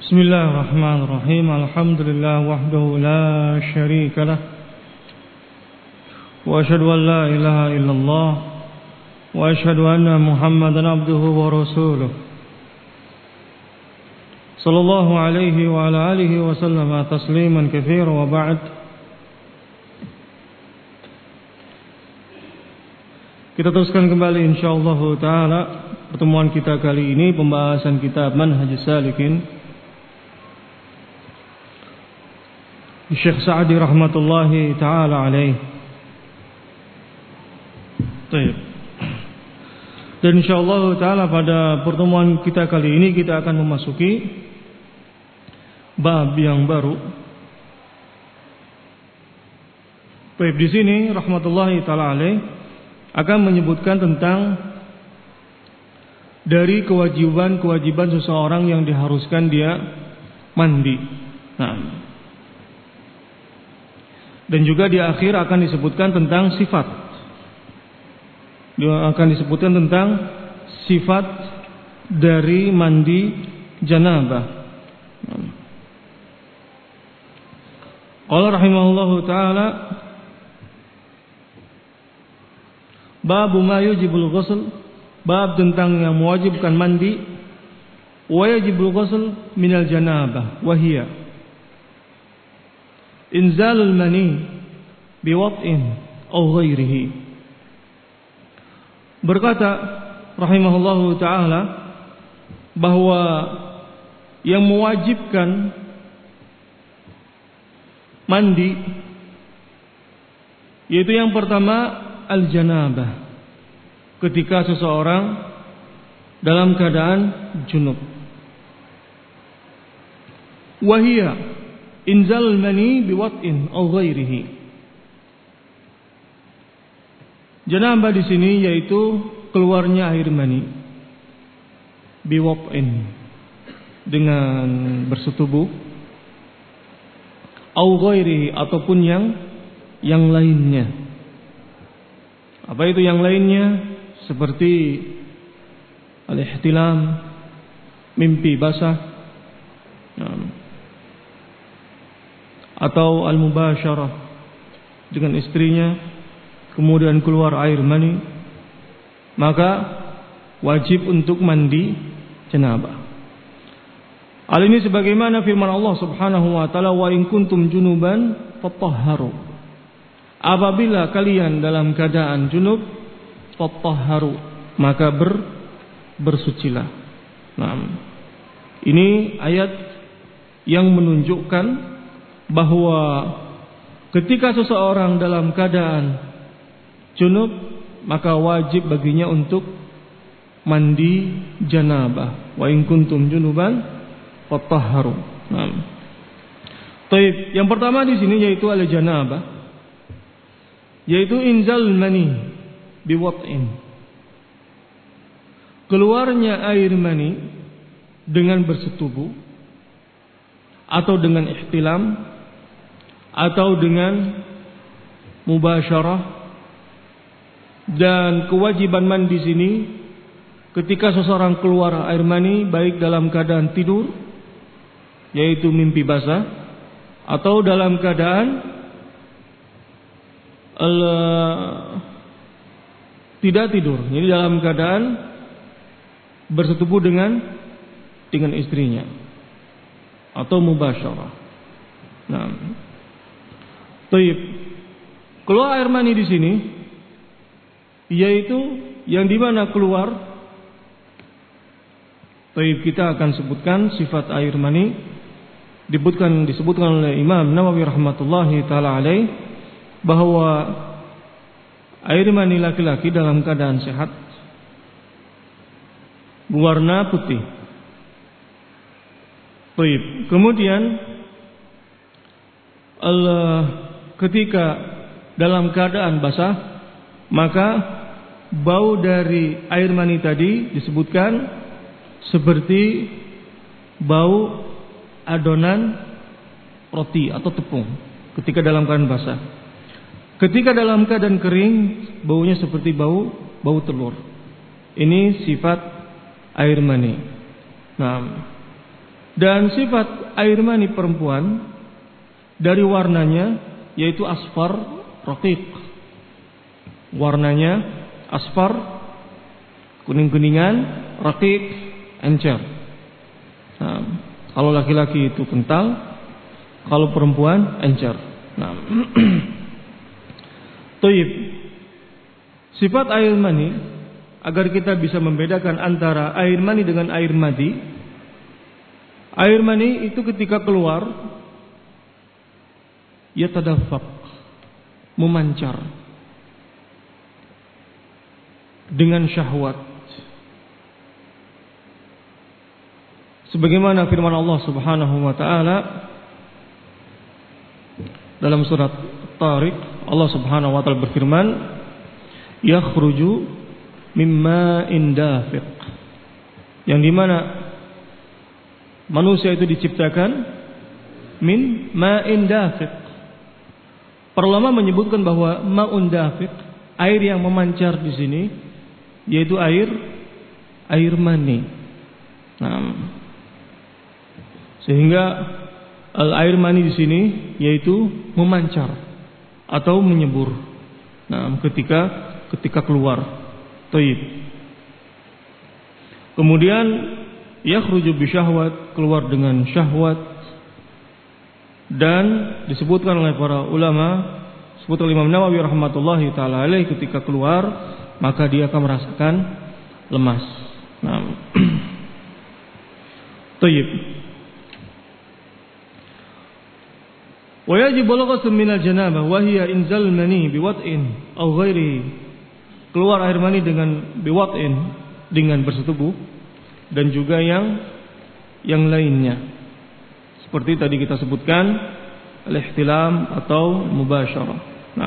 Bismillahirrahmanirrahim. Alhamdulillah wahdahu la syarika lah. Wa asyhadu an la ilaha illallah wa asyhadu anna Muhammadan abduhu wa rasuluh. Sallallahu alaihi wa ala alihi wa sallama tasliman katsira wa ba'd. Kita teruskan kembali insyaallah taala pertemuan kita kali ini, pembahasan kitab Manhajus Salikin Syekh Sa'di rahmatullahi ta'ala alaih. Baik. Dan insyaallah ta'ala pada pertemuan kita kali ini kita akan memasuki bab yang baru. Baik, di sini rahmatullahi ta'ala alaih akan menyebutkan tentang dari kewajiban seseorang yang diharuskan dia mandi. Nah, dan juga di akhir akan disebutkan tentang sifat. Akan disebutkan tentang sifat dari mandi janabah. Qala rahimahullahu taala bab ma yujibul ghusl, bab tentang yang mewajibkan mandi. Wa yajibul ghusl minal janabah wa hiya inzalul mani biwat'in aw ghairihi. Berkata rahimahullahu taala bahwa yang mewajibkan mandi yaitu yang pertama al-janabah, ketika seseorang dalam keadaan junub. Wahia inzal mani biwat'in aw ghairihi. Janabah di sini yaitu keluarnya air mani biwat'in, dengan bersetubuh, aw ghairihi ataupun yang lainnya. Apa itu yang lainnya? Seperti al-ihtilam, mimpi basah, atau al-mubasyarah dengan istrinya, kemudian keluar air mani, maka wajib untuk mandi janabah. Hal ini sebagaimana firman Allah Subhanahu wa taala, wa in kuntum junuban fatahharu. Apabila kalian dalam keadaan junub, fatahharu, maka bersucilah. Nah, ini ayat yang menunjukkan bahwa ketika seseorang dalam keadaan junub, maka wajib baginya untuk mandi janabah. Wa in kuntum junuban fatahharu. Nah, baik, yang pertama di sini yaitu al-janabah, yaitu inzal mani biwat'in, keluarnya air mani dengan bersetubuh atau dengan ihtilam atau dengan mubasyarah. Dan kewajiban mandi sini ketika seseorang keluar air mani baik dalam keadaan tidur, yaitu mimpi basah, atau dalam keadaan tidak tidur, jadi dalam keadaan bersetubuh dengan istrinya atau mubasyarah. Nah, baik, keluar air mani di sini yaitu yang dimana keluar. Baik, kita akan sebutkan sifat air mani disebutkan oleh Imam Nawawi rahmatullahi taala alaih bahwa air mani laki-laki dalam keadaan sehat berwarna putih. Baik, kemudian ketika dalam keadaan basah, maka bau dari air mani tadi disebutkan seperti bau adonan roti atau tepung ketika dalam keadaan basah. Ketika dalam keadaan kering, baunya seperti bau telur. Ini sifat air mani. Nah, Dan sifat air mani perempuan dari warnanya yaitu asfar raqiq. Warnanya asfar, kuning-kuningan, raqiq, encer. Nah, kalau laki-laki itu kental, kalau perempuan encer. Nah, Toyib. Sifat air mani, agar kita bisa membedakan antara air mani dengan air madi. Air mani itu ketika keluar, yatadaffaq, memancar dengan syahwat. Sebagaimana firman Allah Subhanahu wa taala dalam surat Tariq, Allah Subhanahu wa taala berfirman, yakhruju mimma indafiq, yang dimana manusia itu diciptakan min ma'in dafiq. Para ulama menyebutkan bahwa ma'un dafiq, air yang memancar di sini, yaitu air mani. Nah, sehingga air mani di sini yaitu memancar atau menyembur. Nah, ketika keluar. Taib. Kemudian yakhruju bi syahwat, keluar dengan syahwat. Dan disebutkan oleh para ulama, disebutkan Imam Nawawi rahmatullahi taala alaih, ketika keluar maka dia akan merasakan lemas. Nah, taib. Wa yajib balaghatu min al-janabah wa hiya inzal mani biwat'in aw ghairihi. Keluar air mani dengan biwat'in, dengan bersetubuh, dan juga yang lainnya. Seperti tadi kita sebutkan al-ihtilam atau mubasyarah. Nah,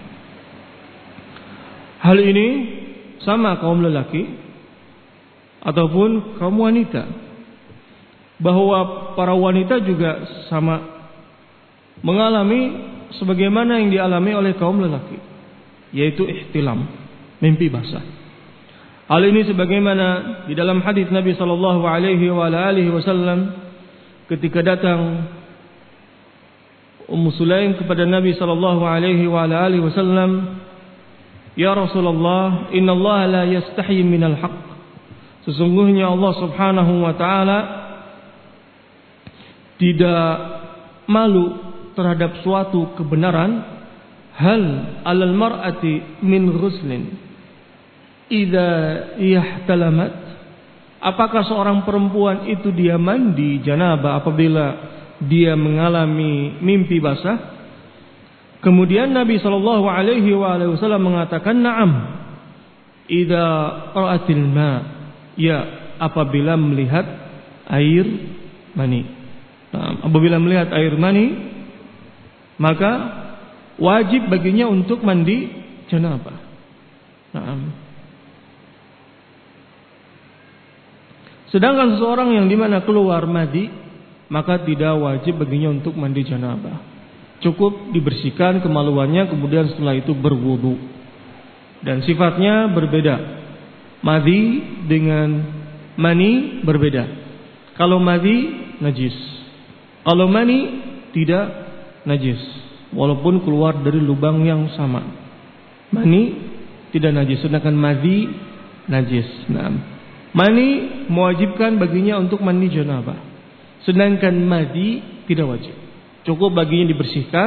hal ini sama kaum lelaki ataupun kaum wanita, bahwa para wanita juga sama mengalami sebagaimana yang dialami oleh kaum lelaki, yaitu ihtilam, mimpi basah. Hal ini sebagaimana di dalam hadis Nabi sallallahu alaihi wasallam ketika datang Ummu Sulaim kepada Nabi sallallahu alaihi wasallam, "Ya Rasulullah, innallaha la yastahi minal haqq." Sesungguhnya Allah Subhanahu wa taala tidak malu terhadap suatu kebenaran. Hal 'alal mar'ati min ghuslin idza ihtalamat, apakah seorang perempuan itu dia mandi janabah apabila dia mengalami mimpi basah? Kemudian Nabi sallallahu alaihi wasallam mengatakan, "Na'am, idza ra'atil ma." Ya, apabila melihat air mani. Nah, apabila melihat air mani, maka wajib baginya untuk mandi janabah. Nah, sedangkan seseorang yang dimana keluar madi, maka tidak wajib baginya untuk mandi janabah. Cukup dibersihkan kemaluannya, kemudian setelah itu berwudu. Dan sifatnya berbeda. Madi dengan mani berbeda. Kalau madi najis, kalau mani tidak najis, walaupun keluar dari lubang yang sama. Mani tidak najis, sedangkan madi najis. Nah, mani mewajibkan baginya untuk mandi janabah, sedangkan madi tidak wajib. Cukup baginya dibersihkan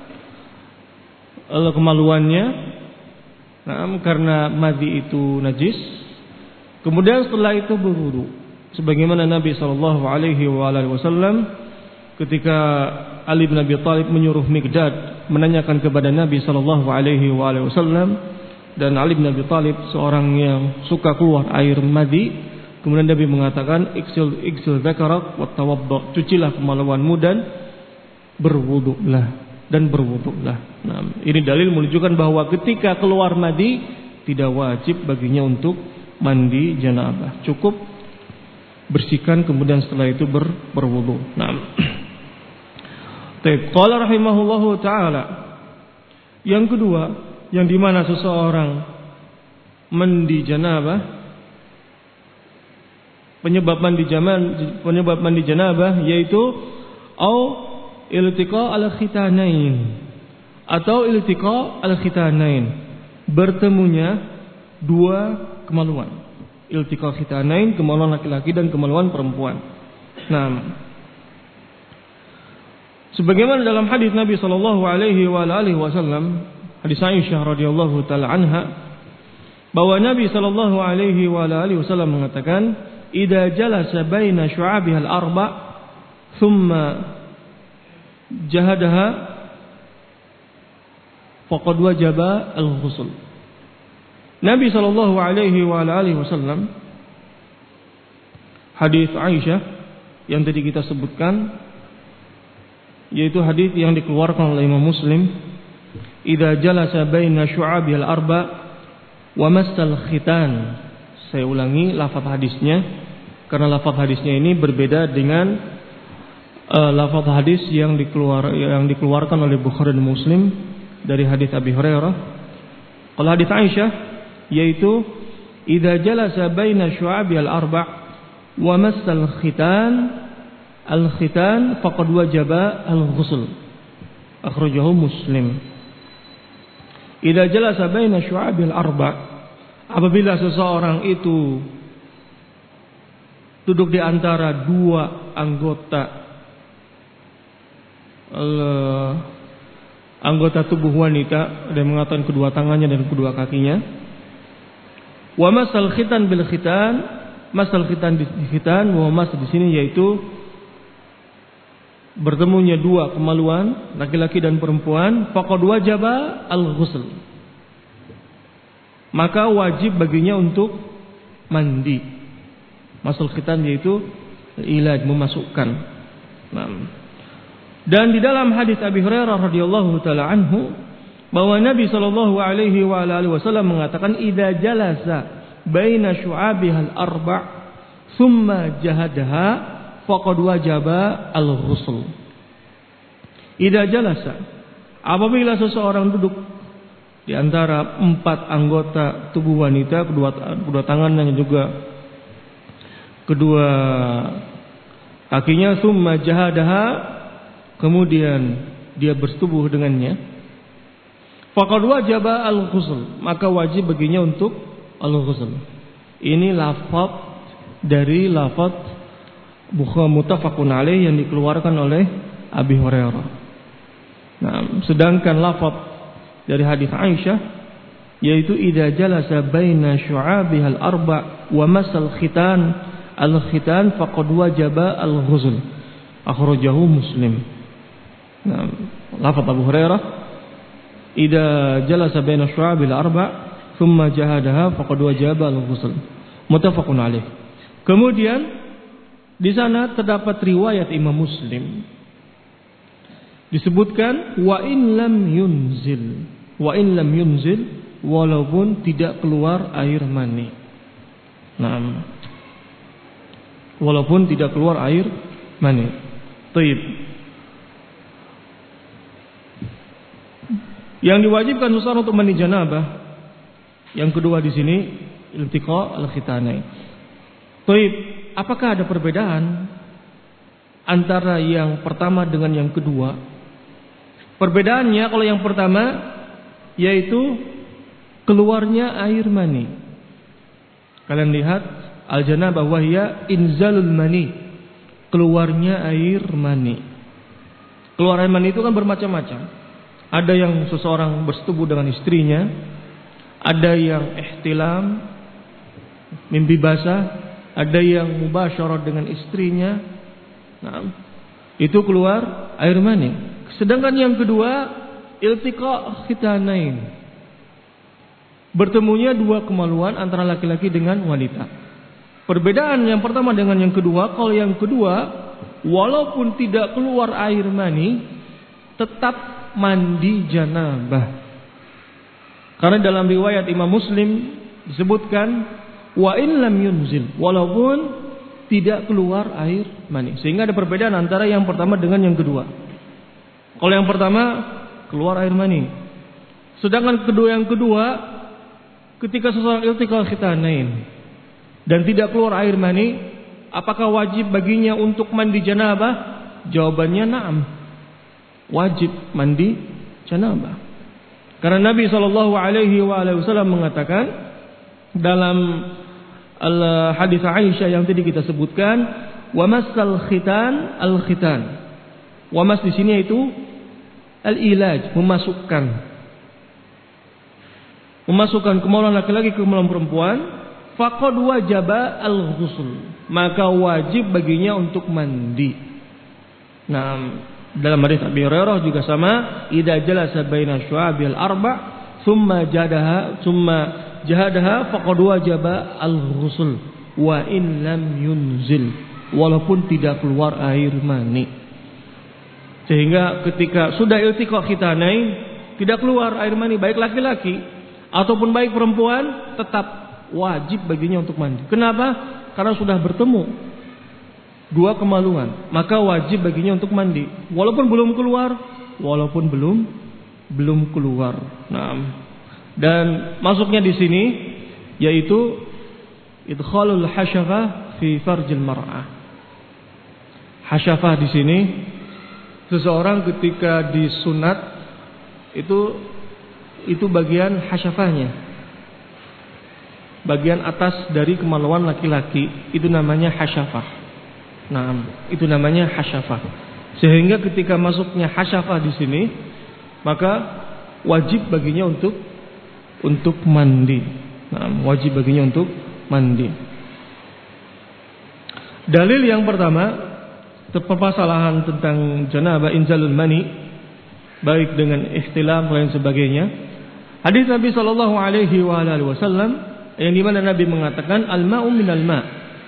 kemaluannya, karena madi itu najis. Kemudian setelah itu berwudu, sebagaimana Nabi sallallahu alaihi wasallam ketika Ali bin Abi Thalib menyuruh Miqdad menanyakan kepada Nabi sallallahu alaihi wasallam, dan Ali bin Abi Thalib seorang yang suka keluar air madi, kemudian Nabi mengatakan, iksil dzakarak wa tawaddo, cucilah kemaluanmu dan berwudulah. Nah, ini dalil menunjukkan bahwa ketika keluar madi tidak wajib baginya untuk mandi janabah, cukup bersihkan kemudian setelah itu berwudu. Nah, qala rahimahullahu taala, yang kedua, yang dimana seseorang mandi janabah penyebab mandi janabah yaitu au iltiqa al-khitanain atau iltiqa al-khitanain, bertemunya dua kemaluan. Iltiqa khitanain, kemaluan laki-laki dan kemaluan perempuan. Nah, sebagaimana dalam hadis Nabi sallallahu alaihi wasallam, hadis Aisyah radhiyallahu taala anha, bahwa Nabi sallallahu alaihi wasallam mengatakan, "Idza jalasa baina syu'abihal arba' thumma jahadaha faqad wajaba al-ghusl." Nabi sallallahu alaihi wasallam, hadis Aisyah yang tadi kita sebutkan, yaitu hadis yang dikeluarkan oleh Imam Muslim, "Idza jalasa baina syu'abihal arba' wa massal khitan." Saya ulangi lafaz hadisnya karena lafaz hadisnya ini berbeda dengan lafaz hadis yang dikeluarkan oleh Bukhari dan Muslim dari hadis Abi Hurairah. Kalau hadis Aisyah yaitu idza jalasa baina syu'abihal arba' wa massal khitan al-khitan faqad wajaba al-ghusl. Akhrajahu Muslim. Idza jalasa baina syu'abihal arba', apabila seseorang itu duduk di antara dua anggota tubuh wanita, dan mengatakan kedua tangannya dan kedua kakinya. Wa masal khitan bil khitan, masal khitan di khitan, wa mas di sini yaitu bertemunya dua kemaluan laki-laki dan perempuan, faqad wajaba al-ghusl, maka wajib baginya untuk mandi. Masal khitan yaitu ilaj, memasukkan. Nah, dan di dalam hadis Abi Hurairah radhiyallahu taala anhu, bahwa Nabi sallallahu alaihi wasallam mengatakan, idza jalasa baina syu'abihal arba' thumma jahadaha faqad wajaba al-ghusl. Idza jalasa, apabila seseorang duduk di antara empat anggota tubuh wanita, kedua tangannya juga kedua kakinya, thumma jahadaha, kemudian dia bersetubuh dengannya, faqad wajaba al-ghusl, maka wajib baginya untuk al-ghusl. Ini lafaz dari lafaz Bukhari muttafaqun alaih yang dikeluarkan oleh Abi Hurairah. Nah, sedangkan lafaz dari hadis Aisyah yaitu idza jalasa baina syu'abihal arba' wa masal khitan al-khitan faqad wajaba al-ghusl. Akhrajahu Muslim. Nah, lafaz Abu Hurairah, idza jalasa baina syu'abil arba' thumma jahadaha faqad wajaba al-ghusl. Muttafaqun alaih. Kemudian di sana terdapat riwayat Imam Muslim, disebutkan wa in lam yunzil, walaupun tidak keluar air mani. Nah, walaupun tidak keluar air mani. Taib. Yang diwajibkan seseorang untuk mandi janabah, yang kedua di sini iltiqa al-khitanain. Taib, apakah ada perbedaan antara yang pertama dengan yang kedua? Perbedaannya kalau yang pertama yaitu keluarnya air mani. Kalian lihat al-janabah wahya inzalul mani, keluarnya air mani. Keluar air mani itu kan bermacam-macam. Ada yang seseorang bersetubuh dengan istrinya, ada yang ihtilam, mimpi basah, ada yang mubasyarah dengan istrinya. Nah, itu keluar air mani. Sedangkan yang kedua iltiqa khitanain, bertemunya dua kemaluan antara laki-laki dengan wanita. Perbedaan yang pertama dengan yang kedua, kalau yang kedua walaupun tidak keluar air mani tetap mandi janabah. Karena dalam riwayat Imam Muslim disebutkan wa in lam yunzil, walaupun tidak keluar air mani. Sehingga ada perbedaan antara yang pertama dengan yang kedua. Kalau yang pertama keluar air mani, sedangkan yang kedua ketika seseorang iltiqa khitanain dan tidak keluar air mani, apakah wajib baginya untuk mandi janabah? Jawabannya na'am. Wajib mandi janabah. Karena Nabi SAW mengatakan dalam hadis Aisyah yang tadi kita sebutkan, wa massal khitan al-khitan. Wa mas di sini itu al-ilaj, memasukkan kemaluan laki-laki ke kemaluan perempuan, faqad wajaba al-ghusl, maka wajib baginya untuk mandi. Nah, dalam hadis Abi Hurairah juga sama, idza jalasa baina syu'abil arba' thumma jahadaha faqad wajaba al-ghusl wa in lam yunzil, walaupun tidak keluar air mani. Sehingga ketika sudah iltiqa khitanain, tidak keluar air mani baik laki-laki ataupun baik perempuan, tetap wajib baginya untuk mandi. Kenapa? Karena sudah bertemu dua kemaluan, maka wajib baginya untuk mandi, walaupun belum keluar. Nah, dan masuknya di sini yaitu idkhalul hasyafah fi farjil mar'ah. Hasyafah di sini seseorang ketika disunat itu bagian hasyafahnya, bagian atas dari kemaluan laki-laki, itu namanya hasyafah. Nah, itu namanya hasyafah. Sehingga ketika masuknya hasyafah di sini, maka wajib baginya untuk mandi. Nah, wajib baginya untuk mandi. Dalil yang pertama, permasalahan tentang janabah inzalul mani, baik dengan ihtilam dan sebagainya. Hadis Nabi sallallahu alaihi wasallam yang dimana Nabi mengatakan al-ma'u minal ma'.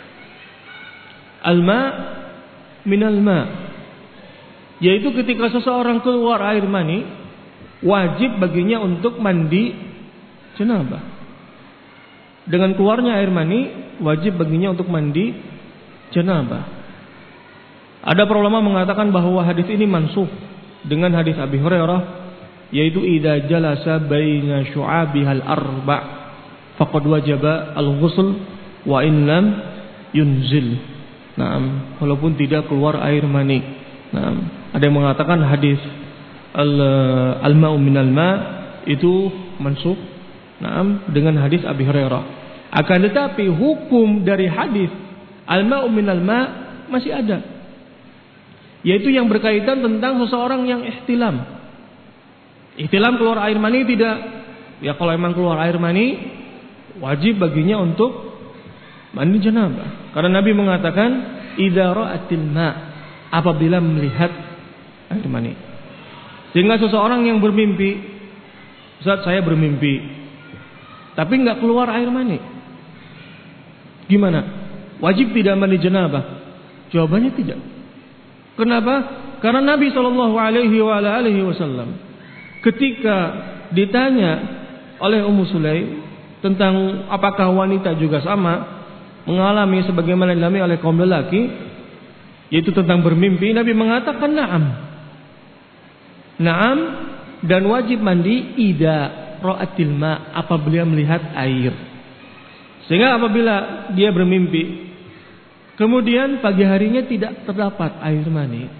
Al-ma' minal ma', yaitu ketika seseorang keluar air mani, wajib baginya untuk mandi janabah. Dengan keluarnya air mani, wajib baginya untuk mandi janabah. Ada para ulama mengatakan bahwa hadis ini mansukh dengan hadis Abi Hurairah, yaitu idza jalasa baina syu'abihal arba' faqad wajaba al-ghusl wa in lam yunzil. Nah, walaupun tidak keluar air mani. Nah, ada yang mengatakan hadis al-ma'u minal ma' itu mansukh, nah, dengan hadis Abi Hurairah. Akan tetapi hukum dari hadis al-ma'u minal ma' masih ada, yaitu yang berkaitan tentang seseorang yang ihtilam. Ihtilam keluar air mani tidak? Ya kalau memang keluar air mani, wajib baginya untuk mandi janabah. Karena Nabi mengatakan idza ra'atil ma', apabila melihat air mani. Sehingga seseorang yang bermimpi, Ustaz saya bermimpi tapi enggak keluar air mani, gimana? Wajib tidak mandi janabah? Jawabannya tidak. Kenapa? Karena Nabi SAW ketika ditanya oleh Ummu Sulaim tentang apakah wanita juga sama mengalami sebagaimana dialami oleh kaum lelaki, yaitu tentang bermimpi, Nabi mengatakan na'am. Na'am, dan wajib mandi idza ra'atil ma', apabila melihat air. Sehingga apabila dia bermimpi kemudian pagi harinya tidak terdapat air mani,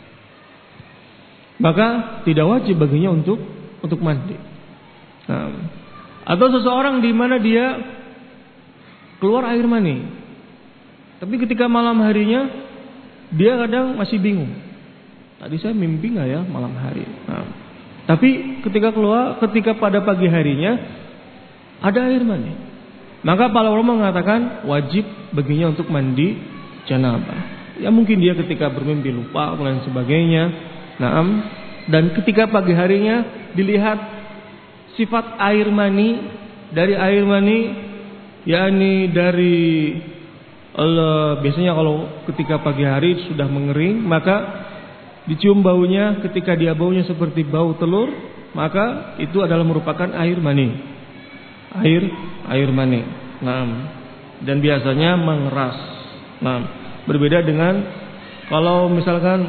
maka tidak wajib baginya untuk mandi. Nah, atau seseorang di mana dia keluar air mani, tapi ketika malam harinya dia kadang masih bingung, tadi saya mimpi nggak ya malam hari. Nah, tapi ketika pada pagi harinya ada air mani, maka para ulama mengatakan wajib baginya untuk mandi janabah. Ya mungkin dia ketika bermimpi lupa dan sebagainya. Nah, dan ketika pagi harinya dilihat sifat air mani, dari air mani, yakni dari biasanya kalau ketika pagi hari sudah mengering, maka dicium baunya, ketika dia baunya seperti bau telur, maka itu adalah merupakan air mani. Air mani. Nah, dan biasanya mengeras. Nah, berbeda dengan kalau misalkan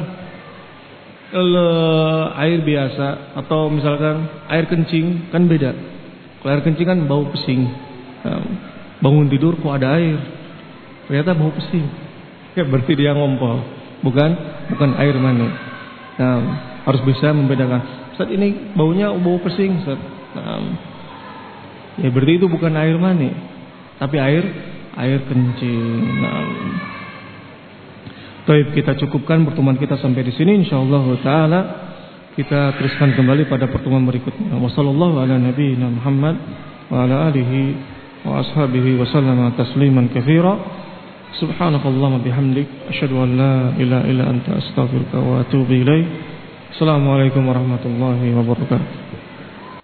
air biasa atau misalkan air kencing, kan beda. Kalau air kencing kan bau pesing. Nah, bangun tidur kok ada air, ternyata bau pesing. Ya berarti dia ngompol, bukan air mani. Nah, harus bisa membedakan. Ustaz, ini baunya bau pesing, Ustaz. Nah, ya berarti itu bukan air mani, tapi air kencing. Nah, baik, kita cukupkan pertemuan kita sampai di sini. Insyaallah taala kita teruskan kembali pada pertemuan berikutnya. Wassallallahu ala nabiyyina Muhammad wa ala alihi wa ashabihi wa sallama tasliman katsira. Subhanakallahumma bihamdik asyhadu an la ilaha illa anta astaghfiruka wa atubu ilaik. Assalamualaikum warahmatullahi wabarakatuh.